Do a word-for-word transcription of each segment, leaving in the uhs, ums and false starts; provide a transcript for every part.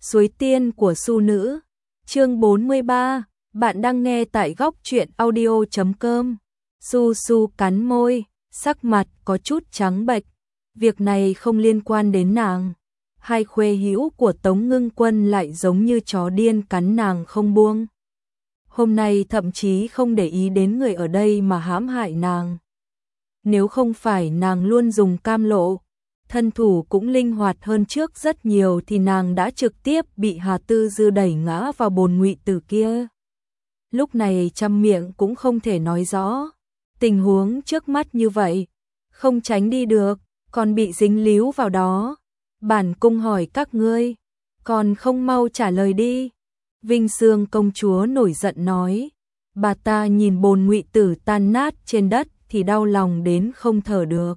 Suối tiên của Su nữ. Chương bốn mươi ba, bạn đang nghe tại góc truyện audio chấm com. Su Su cắn môi, sắc mặt có chút trắng bệch. Việc này không liên quan đến nàng. Hai khuê hữu của Tống Ngưng Quân lại giống như chó điên cắn nàng không buông. Hôm nay thậm chí không để ý đến người ở đây mà hãm hại nàng. Nếu không phải nàng luôn dùng cam lộ, thân thủ cũng linh hoạt hơn trước rất nhiều thì nàng đã trực tiếp bị Hà Tư Dư đẩy ngã vào bồn ngụy tử kia. Lúc này trăm miệng cũng không thể nói rõ. Tình huống trước mắt như vậy, không tránh đi được, còn bị dính líu vào đó. Bản cung hỏi các ngươi, còn không mau trả lời đi. Vinh Sương công chúa nổi giận nói. Bà ta nhìn bồn ngụy tử tan nát trên đất thì đau lòng đến không thở được.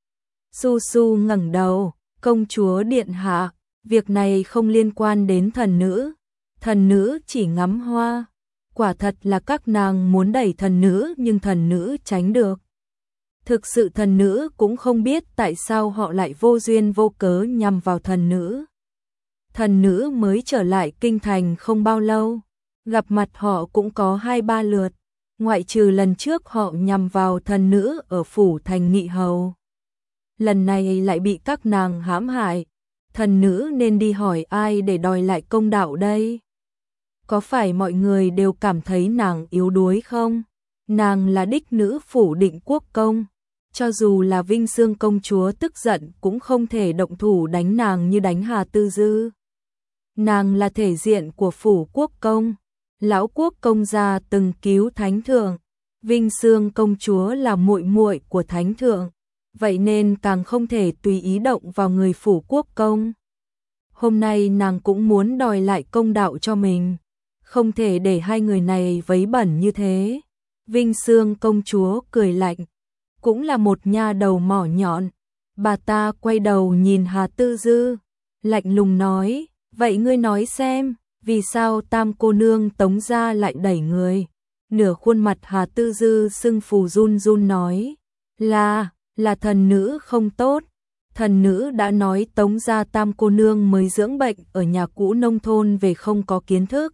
Su Su ngẩng đầu, công chúa điện hạ, việc này không liên quan đến thần nữ. Thần nữ chỉ ngắm hoa. Quả thật là các nàng muốn đẩy thần nữ nhưng thần nữ tránh được. Thực sự thần nữ cũng không biết tại sao họ lại vô duyên vô cớ nhằm vào thần nữ. Thần nữ mới trở lại kinh thành không bao lâu, gặp mặt họ cũng có hai ba lượt, ngoại trừ lần trước họ nhằm vào thần nữ ở phủ thành Nghị Hầu. Lần này lại bị các nàng hãm hại, thần nữ nên đi hỏi ai để đòi lại công đạo đây? Có phải mọi người đều cảm thấy nàng yếu đuối không? Nàng là đích nữ phủ Định Quốc công, cho dù là Vinh Sương công chúa tức giận cũng không thể động thủ đánh nàng như đánh Hà Tư Dư. Nàng là thể diện của phủ quốc công, lão quốc công gia từng cứu thánh thượng, Vinh Sương công chúa là muội muội của thánh thượng, vậy nên càng không thể tùy ý động vào người phủ quốc công. Hôm nay nàng cũng muốn đòi lại công đạo cho mình, không thể để hai người này vấy bẩn như thế. Vinh Sương công chúa cười lạnh, cũng là một nha đầu mỏ nhọn. Bà ta quay đầu nhìn Hà Tư Dư, lạnh lùng nói, vậy ngươi nói xem, vì sao tam cô nương Tống gia lại đẩy người? Nửa khuôn mặt Hà Tư Dư sưng phù run run nói, là, là thần nữ không tốt. Thần nữ đã nói Tống gia tam cô nương mới dưỡng bệnh ở nhà cũ nông thôn về không có kiến thức.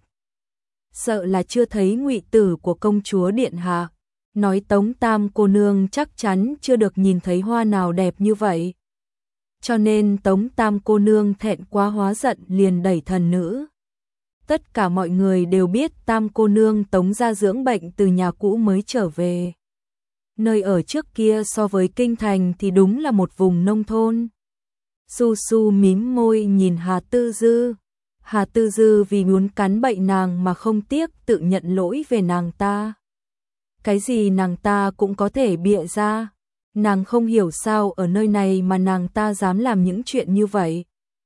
Sợ là chưa thấy ngụy tử của công chúa điện hạ. Nói Tống tam cô nương chắc chắn chưa được nhìn thấy hoa nào đẹp như vậy. Cho nên Tống tam cô nương thẹn quá hóa giận liền đẩy thần nữ. Tất cả mọi người đều biết tam cô nương Tống gia dưỡng bệnh từ nhà cũ mới trở về. Nơi ở trước kia so với kinh thành thì đúng là một vùng nông thôn. Su Su mím môi nhìn Hà Tư Dư. Hà Tư Dư vì muốn cắn bậy nàng mà không tiếc tự nhận lỗi về nàng ta. Cái gì nàng ta cũng có thể bịa ra. Nàng không hiểu sao ở nơi này mà nàng ta dám làm những chuyện như vậy.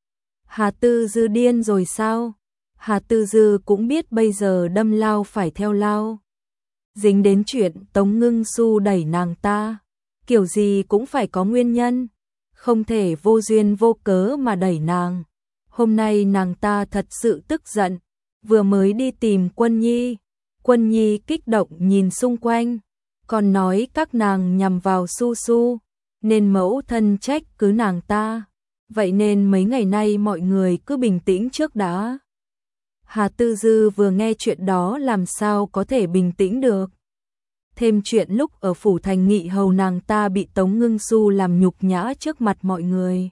Hà Tư Dư điên rồi sao? Hà Tư Dư cũng biết bây giờ đâm lao phải theo lao. Dính đến chuyện Tống Ngưng Su đẩy nàng ta, kiểu gì cũng phải có nguyên nhân, không thể vô duyên vô cớ mà đẩy nàng. Hôm nay nàng ta thật sự tức giận, vừa mới đi tìm Quân Nhi, Quân Nhi kích động nhìn xung quanh, còn nói các nàng nhằm vào Su Su, nên mẫu thân trách cứ nàng ta. Vậy nên mấy ngày nay mọi người cứ bình tĩnh trước đã. Hà Tư Dư vừa nghe chuyện đó làm sao có thể bình tĩnh được. Thêm chuyện lúc ở phủ thành Nghị Hầu nàng ta bị Tống Ngưng Su làm nhục nhã trước mặt mọi người.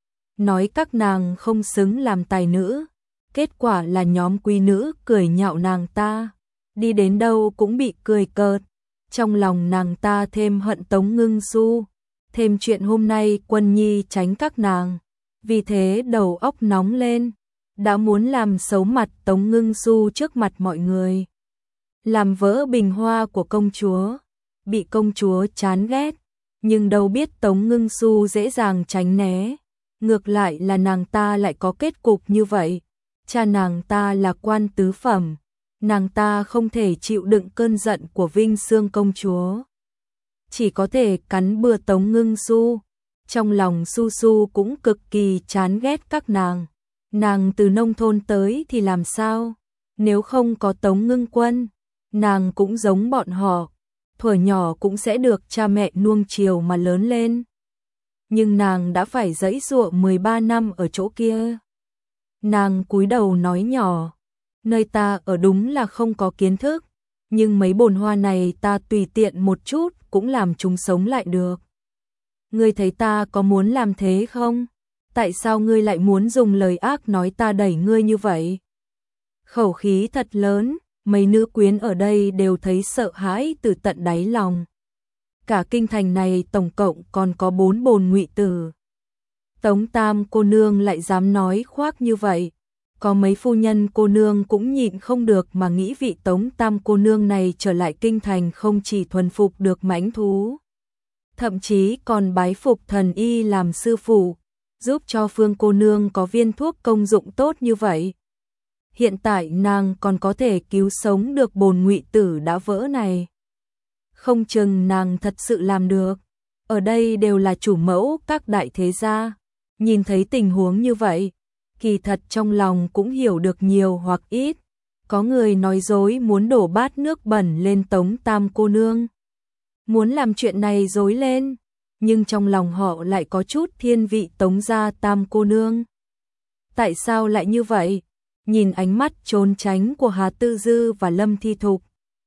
Nói các nàng không xứng làm tài nữ. Kết quả là nhóm quý nữ cười nhạo nàng ta. Đi đến đâu cũng bị cười cợt. Trong lòng nàng ta thêm hận Tống Ngưng Su. Thêm chuyện hôm nay Quân Nhi tránh các nàng. Vì thế đầu óc nóng lên. Đã muốn làm xấu mặt Tống Ngưng Su trước mặt mọi người. Làm vỡ bình hoa của công chúa. Bị công chúa chán ghét. Nhưng đâu biết Tống Ngưng Su dễ dàng tránh né. Ngược lại là nàng ta lại có kết cục như vậy. Cha nàng ta là quan tứ phẩm. Nàng ta không thể chịu đựng cơn giận của Vinh Sương công chúa. Chỉ có thể cắn bừa Tống Ngưng Su. Trong lòng Su Su cũng cực kỳ chán ghét các nàng. Nàng từ nông thôn tới thì làm sao? Nếu không có Tống Ngưng Quân, nàng cũng giống bọn họ. Thuở nhỏ cũng sẽ được cha mẹ nuông chiều mà lớn lên. Nhưng nàng đã phải giãy giụa mười ba năm ở chỗ kia. Nàng cúi đầu nói nhỏ, nơi ta ở đúng là không có kiến thức, nhưng mấy bồn hoa này ta tùy tiện một chút cũng làm chúng sống lại được. Ngươi thấy ta có muốn làm thế không? Tại sao ngươi lại muốn dùng lời ác nói ta đẩy ngươi như vậy? Khẩu khí thật lớn, mấy nữ quyến ở đây đều thấy sợ hãi từ tận đáy lòng. Cả kinh thành này tổng cộng còn có bốn bồn ngụy tử. Tống Tam cô nương lại dám nói khoác như vậy. Có mấy phu nhân cô nương cũng nhịn không được mà nghĩ vị Tống Tam cô nương này trở lại kinh thành không chỉ thuần phục được mãnh thú, thậm chí còn bái phục thần y làm sư phụ, giúp cho Phương cô nương có viên thuốc công dụng tốt như vậy. Hiện tại nàng còn có thể cứu sống được bồn ngụy tử đã vỡ này. Không chừng nàng thật sự làm được. Ở đây đều là chủ mẫu các đại thế gia, nhìn thấy tình huống như vậy, kỳ thật trong lòng cũng hiểu được nhiều hoặc ít. Có người nói dối muốn đổ bát nước bẩn lên Tống Tam cô nương, muốn làm chuyện này dối lên, nhưng trong lòng họ lại có chút thiên vị Tống gia Tam cô nương. Tại sao lại như vậy? Nhìn ánh mắt trốn tránh của Hà Tư Dư và Lâm Thi Thục,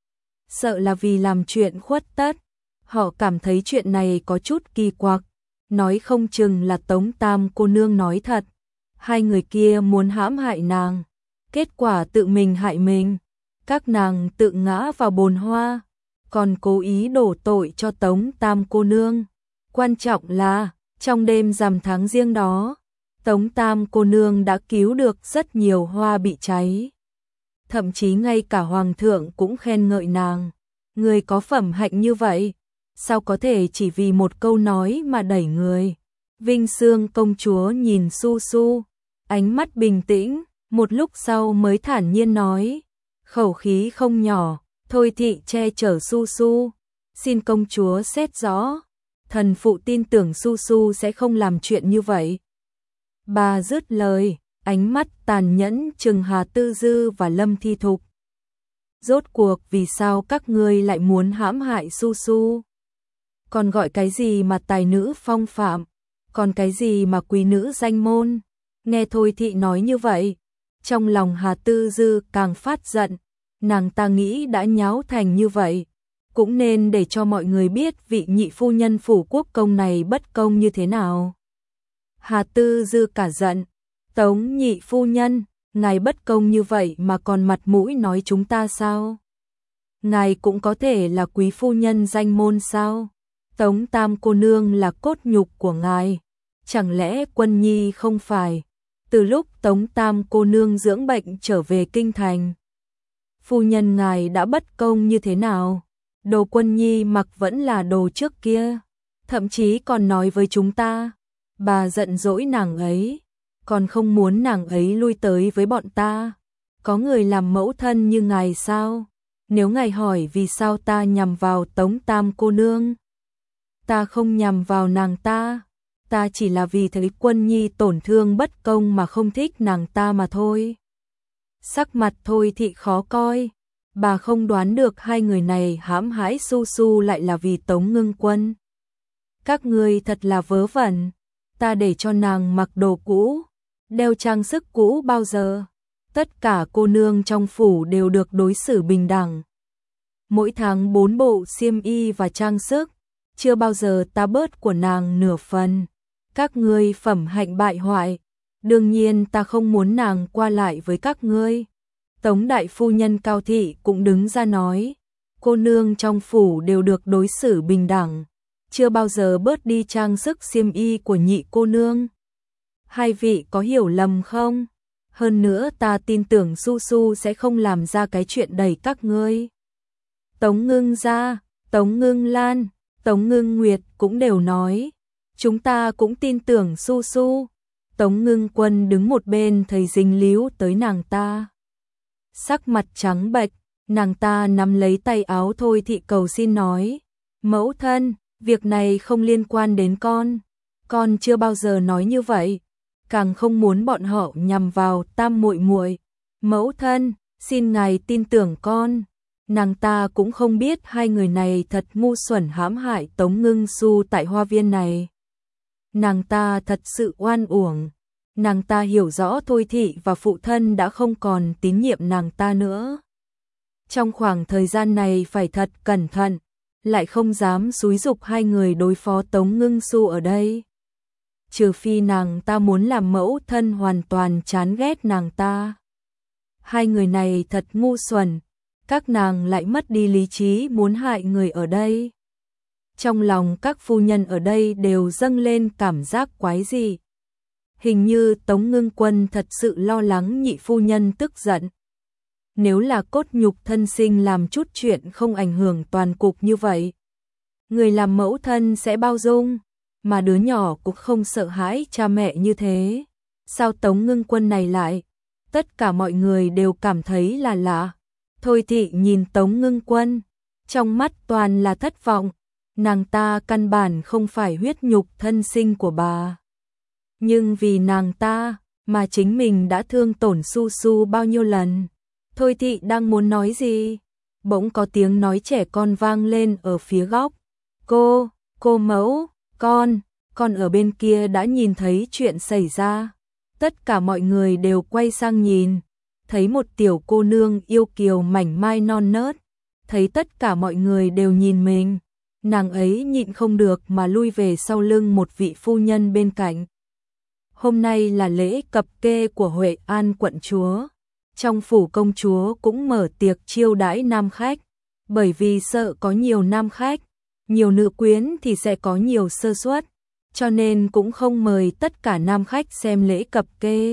sợ là vì làm chuyện khuất tất. Họ cảm thấy chuyện này có chút kỳ quặc, nói không chừng là Tống Tam cô nương nói thật. Hai người kia muốn hãm hại nàng, kết quả tự mình hại mình. Các nàng tự ngã vào bồn hoa, còn cố ý đổ tội cho Tống Tam cô nương. Quan trọng là, trong đêm rằm tháng riêng đó, Tống Tam cô nương đã cứu được rất nhiều hoa bị cháy. Thậm chí ngay cả hoàng thượng cũng khen ngợi nàng. Người có phẩm hạnh như vậy, sao có thể chỉ vì một câu nói mà đẩy người? Vinh Xương công chúa nhìn Su Su, ánh mắt bình tĩnh, một lúc sau mới thản nhiên nói, khẩu khí không nhỏ. Thôi thị che chở Su Su, xin công chúa xét rõ, thần phụ tin tưởng Su Su sẽ không làm chuyện như vậy. Bà dứt lời, ánh mắt tàn nhẫn trừng Hà Tư Dư và Lâm Thi Thục. Rốt cuộc vì sao các ngươi lại muốn hãm hại Su Su? Còn gọi cái gì mà tài nữ phong phạm, còn cái gì mà quý nữ danh môn? Nghe Thôi thị nói như vậy, trong lòng Hà Tư Dư càng phát giận. Nàng ta nghĩ đã nháo thành như vậy, cũng nên để cho mọi người biết vị nhị phu nhân phủ quốc công này bất công như thế nào. Hà Tư Dư cả giận, Tống nhị phu nhân, ngài bất công như vậy mà còn mặt mũi nói chúng ta sao? Ngài cũng có thể là quý phu nhân danh môn sao? Tống Tam cô nương là cốt nhục của ngài, chẳng lẽ Quân Nhi không phải? Từ lúc Tống Tam cô nương dưỡng bệnh trở về kinh thành, phu nhân ngài đã bất công như thế nào? Đồ Quân Nhi mặc vẫn là đồ trước kia, thậm chí còn nói với chúng ta, bà giận dỗi nàng ấy, còn không muốn nàng ấy lui tới với bọn ta. Có người làm mẫu thân như ngài sao? Nếu ngài hỏi vì sao ta nhằm vào Tống Tam cô nương, ta không nhằm vào nàng ta, ta chỉ là vì thấy Quân Nhi tổn thương bất công mà không thích nàng ta mà thôi. Sắc mặt Thôi thị khó coi, bà không đoán được hai người này hãm hại Su Su lại là vì Tống Ngưng Quân. Các ngươi thật là vớ vẩn, ta để cho nàng mặc đồ cũ, đeo trang sức cũ bao giờ? Tất cả cô nương trong phủ đều được đối xử bình đẳng. Mỗi tháng bốn bộ xiêm y và trang sức, chưa bao giờ ta bớt của nàng nửa phần. Các ngươi phẩm hạnh bại hoại, đương nhiên ta không muốn nàng qua lại với các ngươi. Tống đại phu nhân Cao thị cũng đứng ra nói, cô nương trong phủ đều được đối xử bình đẳng, chưa bao giờ bớt đi trang sức xiêm y của nhị cô nương. Hai vị có hiểu lầm không? Hơn nữa ta tin tưởng Su Su sẽ không làm ra cái chuyện đẩy các ngươi. Tống Ngưng Gia, Tống Ngưng Lan, Tống Ngưng Nguyệt cũng đều nói, chúng ta cũng tin tưởng Su Su. Tống Ngưng Quân đứng một bên thấy dính líu tới nàng ta, sắc mặt trắng bệch, nàng ta nắm lấy tay áo Thôi thị cầu xin nói, mẫu thân, việc này không liên quan đến con, con chưa bao giờ nói như vậy, càng không muốn bọn họ nhằm vào Tam muội muội. Mẫu thân, xin ngài tin tưởng con. Nàng ta cũng không biết hai người này thật ngu xuẩn hãm hại Tống Ngưng Xu tại hoa viên này. Nàng ta thật sự oan uổng. nàng ta hiểu rõ Thôi Thị và phụ thân đã không còn tín nhiệm nàng ta nữa. Trong khoảng thời gian này phải thật cẩn thận, lại không dám xúi giục hai người đối phó Tống Ngưng Xu ở đây. Trừ phi nàng ta muốn làm mẫu thân hoàn toàn chán ghét nàng ta. Hai người này thật ngu xuẩn, các nàng lại mất đi lý trí muốn hại người ở đây. Trong lòng các phu nhân ở đây đều dâng lên cảm giác quái dị. Hình như Tống Ngưng Quân thật sự lo lắng nhị phu nhân tức giận. Nếu là cốt nhục thân sinh làm chút chuyện không ảnh hưởng toàn cục như vậy, người làm mẫu thân sẽ bao dung, mà đứa nhỏ cũng không sợ hãi cha mẹ như thế. Sao Tống Ngưng Quân này lại? Tất cả mọi người đều cảm thấy là lạ. Thôi Thị nhìn Tống Ngưng Quân, trong mắt toàn là thất vọng. Nàng ta căn bản không phải huyết nhục thân sinh của bà. Nhưng vì nàng ta mà chính mình đã thương tổn Su Su bao nhiêu lần. Thôi Thị đang muốn nói gì, bỗng có tiếng nói trẻ con vang lên ở phía góc. Cô, cô mẫu, con, con ở bên kia đã nhìn thấy chuyện xảy ra. Tất cả mọi người đều quay sang nhìn, thấy một tiểu cô nương yêu kiều mảnh mai non nớt. Thấy tất cả mọi người đều nhìn mình, nàng ấy nhịn không được mà lui về sau lưng một vị phu nhân bên cạnh. Hôm nay là lễ cập kê của Huệ An quận chúa. Trong phủ công chúa cũng mở tiệc chiêu đãi nam khách, bởi vì sợ có nhiều nam khách, nhiều nữ quyến thì sẽ có nhiều sơ suất, cho nên cũng không mời tất cả nam khách xem lễ cập kê.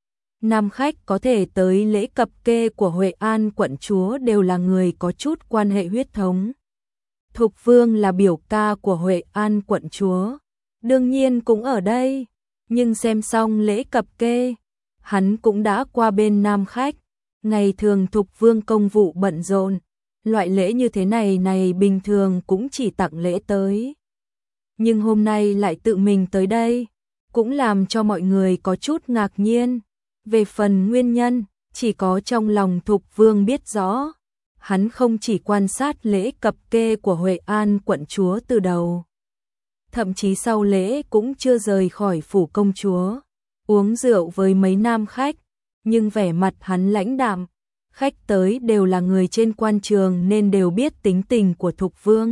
Nam khách có thể tới lễ cập kê của Huệ An quận chúa đều là người có chút quan hệ huyết thống. Thục Vương là biểu ca của Huệ An quận chúa, đương nhiên cũng ở đây, nhưng xem xong lễ cập kê, hắn cũng đã qua bên nam khách. Ngày thường Thục Vương công vụ bận rộn, loại lễ như thế này này bình thường cũng chỉ tặng lễ tới. Nhưng hôm nay lại tự mình tới đây, cũng làm cho mọi người có chút ngạc nhiên. Về phần nguyên nhân, chỉ có trong lòng Thục Vương biết rõ. Hắn không chỉ quan sát lễ cập kê của Huệ An quận chúa từ đầu, thậm chí sau lễ cũng chưa rời khỏi phủ công chúa, uống rượu với mấy nam khách, nhưng vẻ mặt hắn lãnh đạm. Khách tới đều là người trên quan trường nên đều biết tính tình của Thục Vương,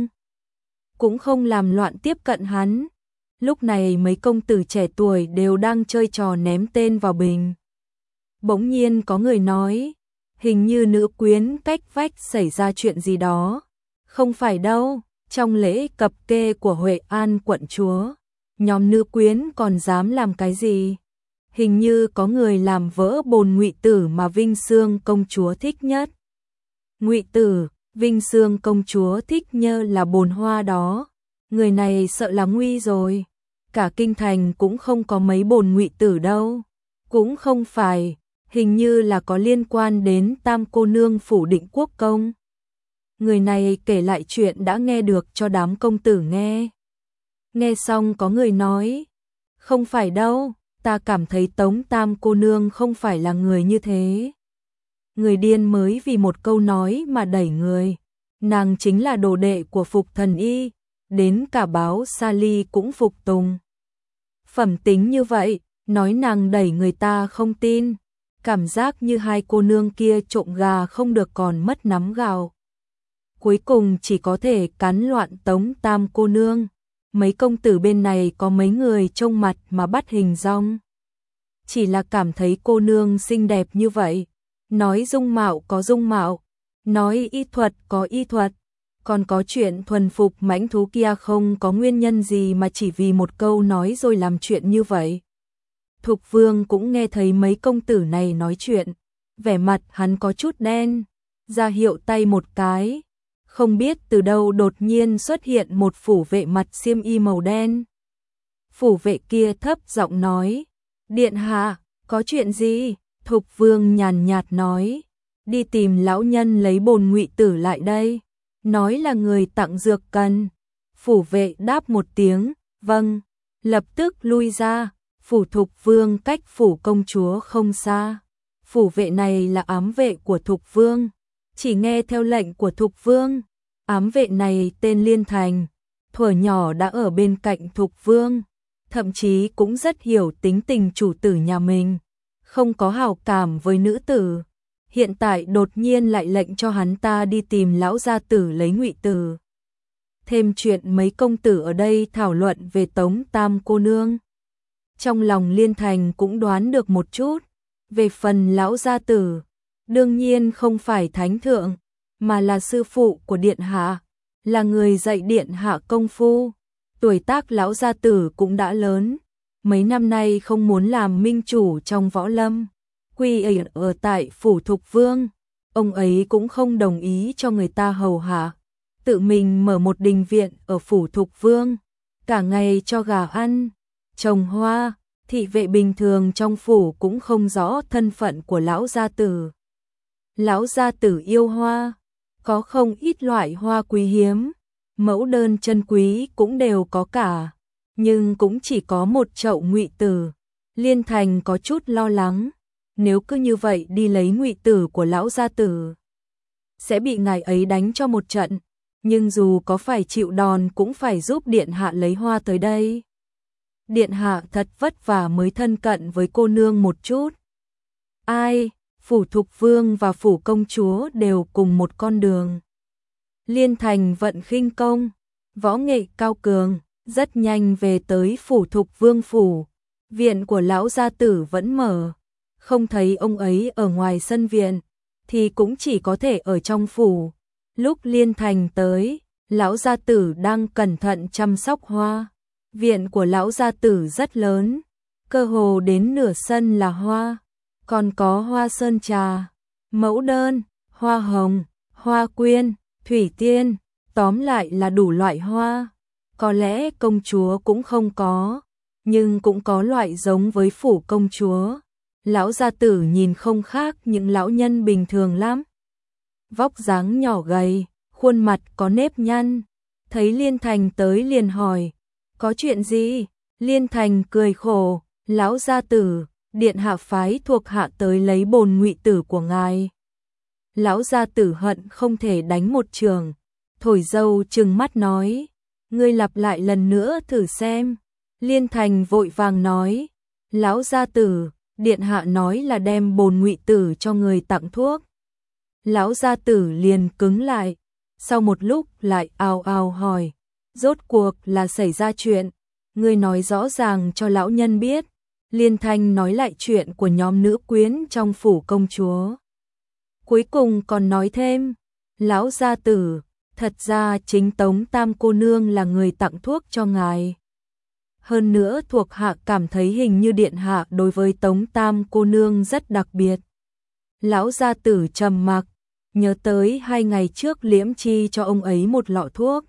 cũng không làm loạn tiếp cận hắn. Lúc này mấy công tử trẻ tuổi đều đang chơi trò ném tên vào bình. Bỗng nhiên có người nói, hình như nữ quyến cách vách xảy ra chuyện gì đó. Không phải đâu, trong lễ cập kê của Huệ An quận chúa, nhóm nữ quyến còn dám làm cái gì? Hình như có người làm vỡ bồn ngụy tử mà Vinh Xương công chúa thích nhất. Ngụy tử, Vinh Xương công chúa thích nhơ là bồn hoa đó. Người này sợ là nguy rồi. Cả kinh thành cũng không có mấy bồn ngụy tử đâu. Cũng không phải, hình như là có liên quan đến Tam cô nương phủ Định Quốc công. Người này kể lại chuyện đã nghe được cho đám công tử nghe. Nghe xong có người nói, không phải đâu, ta cảm thấy Tống Tam cô nương không phải là người như thế. Người điên mới vì một câu nói mà đẩy người. Nàng chính là đồ đệ của Phục Thần Y, đến cả báo Sa Ly cũng phục tùng. Phẩm tính như vậy, nói nàng đẩy người ta không tin. Cảm giác như hai cô nương kia trộm gà không được còn mất nắm gạo. Cuối cùng chỉ có thể cắn loạn Tống Tam cô nương. Mấy công tử bên này có mấy người trông mặt mà bắt hình dong. Chỉ là cảm thấy cô nương xinh đẹp như vậy. Nói dung mạo có dung mạo, nói y thuật có y thuật, còn có chuyện thuần phục mãnh thú kia không có nguyên nhân gì mà chỉ vì một câu nói rồi làm chuyện như vậy. Thục Vương cũng nghe thấy mấy công tử này nói chuyện, vẻ mặt hắn có chút đen, ra hiệu tay một cái, không biết từ đâu đột nhiên xuất hiện một phủ vệ mặt xiêm y màu đen. Phủ vệ kia thấp giọng nói, điện hạ, có chuyện gì? Thục Vương nhàn nhạt nói, đi tìm lão nhân lấy bồn ngụy tử lại đây, nói là người tặng dược cần. Phủ vệ đáp một tiếng, vâng, lập tức lui ra. Phủ Thục Vương cách phủ công chúa không xa. Phủ vệ này là ám vệ của Thục Vương, chỉ nghe theo lệnh của Thục Vương. Ám vệ này tên Liên Thành, thuở nhỏ đã ở bên cạnh Thục Vương, thậm chí cũng rất hiểu tính tình chủ tử nhà mình, không có hảo cảm với nữ tử. Hiện tại đột nhiên lại lệnh cho hắn ta đi tìm lão gia tử lấy ngụy tử. Thêm chuyện mấy công tử ở đây thảo luận về Tống Tam cô nương. Trong lòng Liên Thành cũng đoán được một chút, về phần lão gia tử, đương nhiên không phải thánh thượng, mà là sư phụ của điện hạ, là người dạy điện hạ công phu. Tuổi tác lão gia tử cũng đã lớn, mấy năm nay không muốn làm minh chủ trong võ lâm, quy ẩn ở tại phủ Thục Vương, ông ấy cũng không đồng ý cho người ta hầu hạ, tự mình mở một đình viện ở phủ Thục Vương, cả ngày cho gà ăn, trồng hoa. Thị vệ bình thường trong phủ cũng không rõ thân phận của lão gia tử. Lão gia tử yêu hoa, có không ít loại hoa quý hiếm, mẫu đơn chân quý cũng đều có cả, nhưng cũng chỉ có một chậu ngụy tử. Liên Thành có chút lo lắng, nếu cứ như vậy đi lấy ngụy tử của lão gia tử, sẽ bị ngài ấy đánh cho một trận, nhưng dù có phải chịu đòn cũng phải giúp điện hạ lấy hoa tới đây. Điện hạ thật vất vả mới thân cận với cô nương một chút. Ai, phủ Thục Vương và phủ công chúa đều cùng một con đường. Liên Thành vận khinh công, võ nghệ cao cường, rất nhanh về tới phủ Thục Vương phủ. Viện của lão gia tử vẫn mở, không thấy ông ấy ở ngoài sân viện, thì cũng chỉ có thể ở trong phủ. Lúc Liên Thành tới, lão gia tử đang cẩn thận chăm sóc hoa. Viện của lão gia tử rất lớn, cơ hồ đến nửa sân là hoa, còn có hoa sơn trà, mẫu đơn, hoa hồng, hoa quyên, thủy tiên, tóm lại là đủ loại hoa. Có lẽ công chúa cũng không có, nhưng cũng có loại giống với phủ công chúa. Lão gia tử nhìn không khác những lão nhân bình thường lắm. Vóc dáng nhỏ gầy, khuôn mặt có nếp nhăn, thấy Liên Thành tới liền hỏi, có chuyện gì? Liên Thành cười khổ, lão gia tử, điện hạ phái thuộc hạ tới lấy bồn ngụy tử của ngài. Lão gia tử hận không thể đánh một trường, thổi dâu trừng mắt nói, ngươi lặp lại lần nữa thử xem. Liên Thành vội vàng nói, lão gia tử, điện hạ nói là đem bồn ngụy tử cho người tặng thuốc. Lão gia tử liền cứng lại, sau một lúc lại ào ào hỏi, rốt cuộc là xảy ra chuyện, ngươi nói rõ ràng cho lão nhân biết. Liên Thanh nói lại chuyện của nhóm nữ quyến trong phủ công chúa. Cuối cùng còn nói thêm, lão gia tử, thật ra chính Tống Tam cô nương là người tặng thuốc cho ngài. Hơn nữa thuộc hạ cảm thấy hình như điện hạ đối với Tống Tam cô nương rất đặc biệt. Lão gia tử trầm mặc, nhớ tới hai ngày trước Liễm Chi cho ông ấy một lọ thuốc.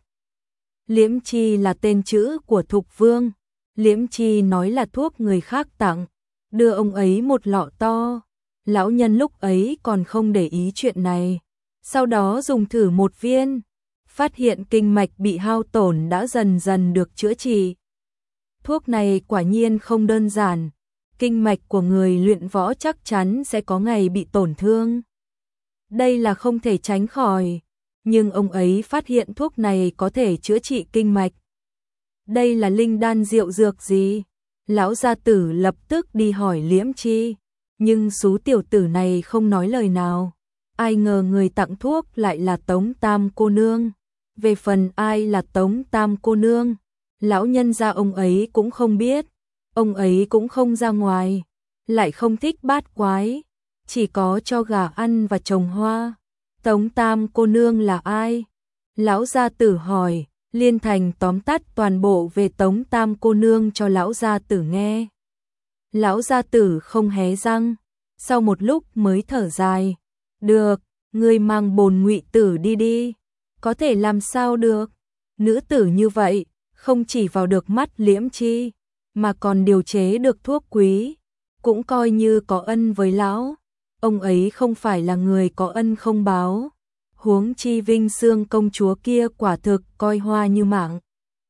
Liễm Chi là tên chữ của Thục Vương. Liễm Chi nói là thuốc người khác tặng, đưa ông ấy một lọ to. Lão nhân lúc ấy còn không để ý chuyện này. Sau đó dùng thử một viên, phát hiện kinh mạch bị hao tổn đã dần dần được chữa trị. Thuốc này quả nhiên không đơn giản, kinh mạch của người luyện võ chắc chắn sẽ có ngày bị tổn thương. Đây là không thể tránh khỏi, nhưng ông ấy phát hiện thuốc này có thể chữa trị kinh mạch. Đây là linh đan diệu dược gì? Lão gia tử lập tức đi hỏi Liễm Chi, nhưng số tiểu tử này không nói lời nào. Ai ngờ người tặng thuốc lại là Tống Tam cô nương. Về phần ai là Tống Tam cô nương, lão nhân gia ông ấy cũng không biết. Ông ấy cũng không ra ngoài, lại không thích bát quái, chỉ có cho gà ăn và trồng hoa. Tống Tam cô nương là ai? Lão gia tử hỏi. Liên Thành tóm tắt toàn bộ về Tống Tam cô nương cho lão gia tử nghe. Lão gia tử không hé răng, sau một lúc mới thở dài. Được, ngươi mang bồn ngụy tử đi đi. Có thể làm sao được? Nữ tử như vậy, không chỉ vào được mắt Liễm Chi, mà còn điều chế được thuốc quý, cũng coi như có ân với lão. Ông ấy không phải là người có ân không báo. Huống chi Vinh Xương công chúa kia quả thực coi hoa như mạng.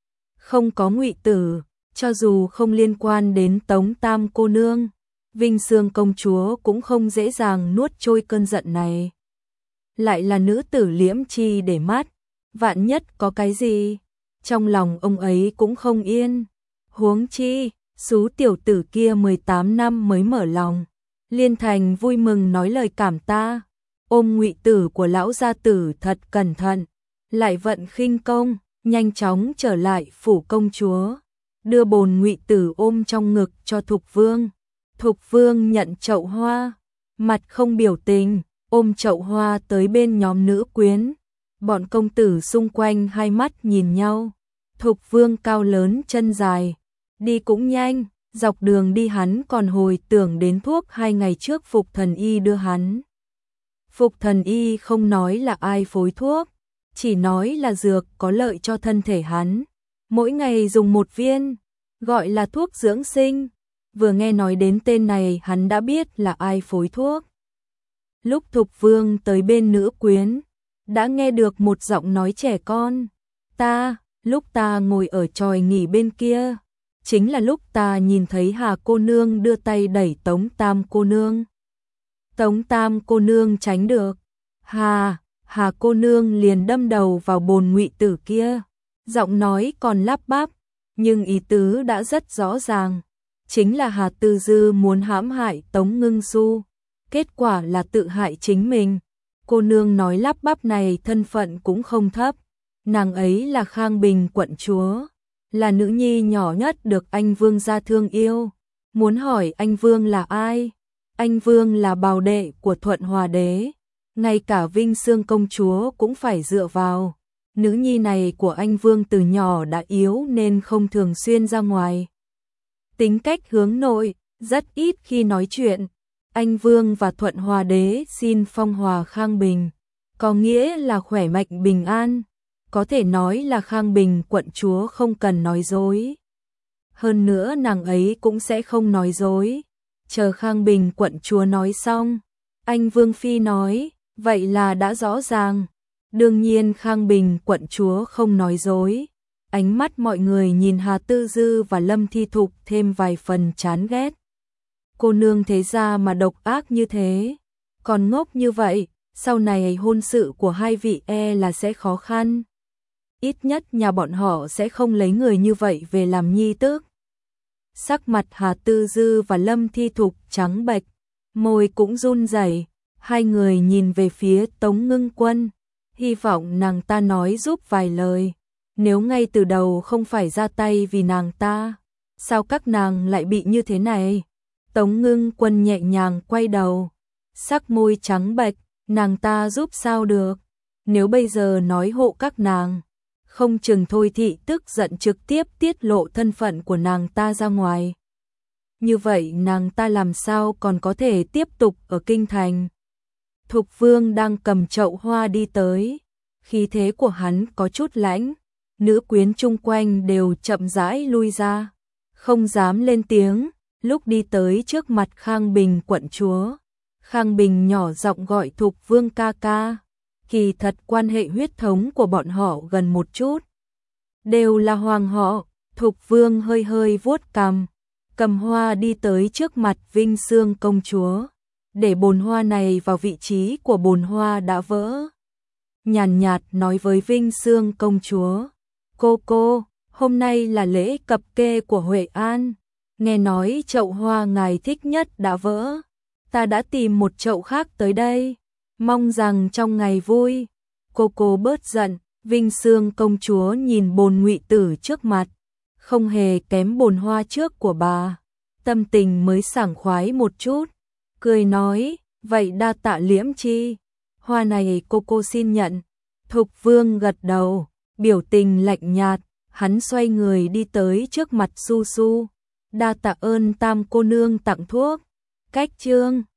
Không có ngụy tử, cho dù không liên quan đến Tống Tam cô nương, Vinh Xương công chúa cũng không dễ dàng nuốt trôi cơn giận này. Lại là nữ tử Liễm Chi để mắt, vạn nhất có cái gì, trong lòng ông ấy cũng không yên. Huống chi, xú tiểu tử kia mười tám năm mới mở lòng. Liên Thành vui mừng nói lời cảm ta, ôm ngụy tử của lão gia tử thật cẩn thận, lại vận khinh công, nhanh chóng trở lại phủ công chúa, đưa bồn ngụy tử ôm trong ngực cho Thục Vương. Thục Vương nhận chậu hoa, mặt không biểu tình, ôm chậu hoa tới bên nhóm nữ quyến. Bọn công tử xung quanh hai mắt nhìn nhau. Thục Vương cao lớn chân dài, đi cũng nhanh, dọc đường đi hắn còn hồi tưởng đến thuốc hai ngày trước Phục Thần Y đưa hắn. Phục Thần Y không nói là ai phối thuốc, chỉ nói là dược có lợi cho thân thể hắn. Mỗi ngày dùng một viên, gọi là thuốc dưỡng sinh. Vừa nghe nói đến tên này hắn đã biết là ai phối thuốc. Lúc Thục Vương tới bên nữ quyến, đã nghe được một giọng nói trẻ con. Ta, lúc ta ngồi ở chòi nghỉ bên kia, chính là lúc ta nhìn thấy Hà cô nương đưa tay đẩy Tống Tam cô nương. Tống Tam cô nương tránh được. Hà, Hà cô nương liền đâm đầu vào bồn ngụy tử kia. Giọng nói còn lắp bắp, nhưng ý tứ đã rất rõ ràng. Chính là Hà Tư Dư muốn hãm hại Tống Ngưng Xu. Kết quả là tự hại chính mình. Cô nương nói lắp bắp này thân phận cũng không thấp. Nàng ấy là Khang Bình quận chúa, là nữ nhi nhỏ nhất được anh Vương gia thương yêu. Muốn hỏi anh Vương là ai? Anh Vương là bào đệ của Thuận Hòa đế, ngay cả Vinh Xương công chúa cũng phải dựa vào. Nữ nhi này của anh Vương từ nhỏ đã yếu nên không thường xuyên ra ngoài. Tính cách hướng nội, rất ít khi nói chuyện. Anh Vương và Thuận Hòa đế xin phong hòa Khang Bình, có nghĩa là khỏe mạnh bình an. Có thể nói là Khang Bình quận chúa không cần nói dối. Hơn nữa nàng ấy cũng sẽ không nói dối. Chờ Khang Bình quận chúa nói xong, anh Vương Phi nói, vậy là đã rõ ràng. Đương nhiên Khang Bình quận chúa không nói dối. Ánh mắt mọi người nhìn Hà Tư Dư và Lâm Thi Thục thêm vài phần chán ghét. Cô nương thế ra mà độc ác như thế, còn ngốc như vậy, sau này hôn sự của hai vị e là sẽ khó khăn. Ít nhất nhà bọn họ sẽ không lấy người như vậy về làm nhi tước. Sắc mặt Hà Tư Dư và Lâm Thi Thục trắng bệch, môi cũng run rẩy. Hai người nhìn về phía Tống Ngưng Quân, hy vọng nàng ta nói giúp vài lời. Nếu ngay từ đầu không phải ra tay vì nàng ta, sao các nàng lại bị như thế này? Tống Ngưng Quân nhẹ nhàng quay đầu, sắc môi trắng bệch, nàng ta giúp sao được? Nếu bây giờ nói hộ các nàng, không chừng Thôi Thị tức giận trực tiếp tiết lộ thân phận của nàng ta ra ngoài. Như vậy nàng ta làm sao còn có thể tiếp tục ở kinh thành? Thục Vương đang cầm chậu hoa đi tới, khí thế của hắn có chút lãnh, nữ quyến chung quanh đều chậm rãi lui ra, không dám lên tiếng. Lúc đi tới trước mặt Khang Bình quận chúa, Khang Bình nhỏ giọng gọi Thục Vương ca ca. Kỳ thật quan hệ huyết thống của bọn họ gần một chút, đều là hoàng họ. Thục Vương hơi hơi vuốt cằm, cầm hoa đi tới trước mặt Vinh Xương công chúa, để bồn hoa này vào vị trí của bồn hoa đã vỡ. Nhàn nhạt nói với Vinh Xương công chúa, cô cô, hôm nay là lễ cập kê của Huệ An, nghe nói chậu hoa ngài thích nhất đã vỡ, ta đã tìm một chậu khác tới đây, mong rằng trong ngày vui, cô cô bớt giận. Vinh Xương công chúa nhìn bồn ngụy tử trước mặt, không hề kém bồn hoa trước của bà, tâm tình mới sảng khoái một chút, cười nói, vậy đa tạ Liễm Chi, hoa này cô cô xin nhận. Thục Vương gật đầu, biểu tình lạnh nhạt, hắn xoay người đi tới trước mặt Su Su, đa tạ ơn Tam cô nương tặng thuốc. Cách chương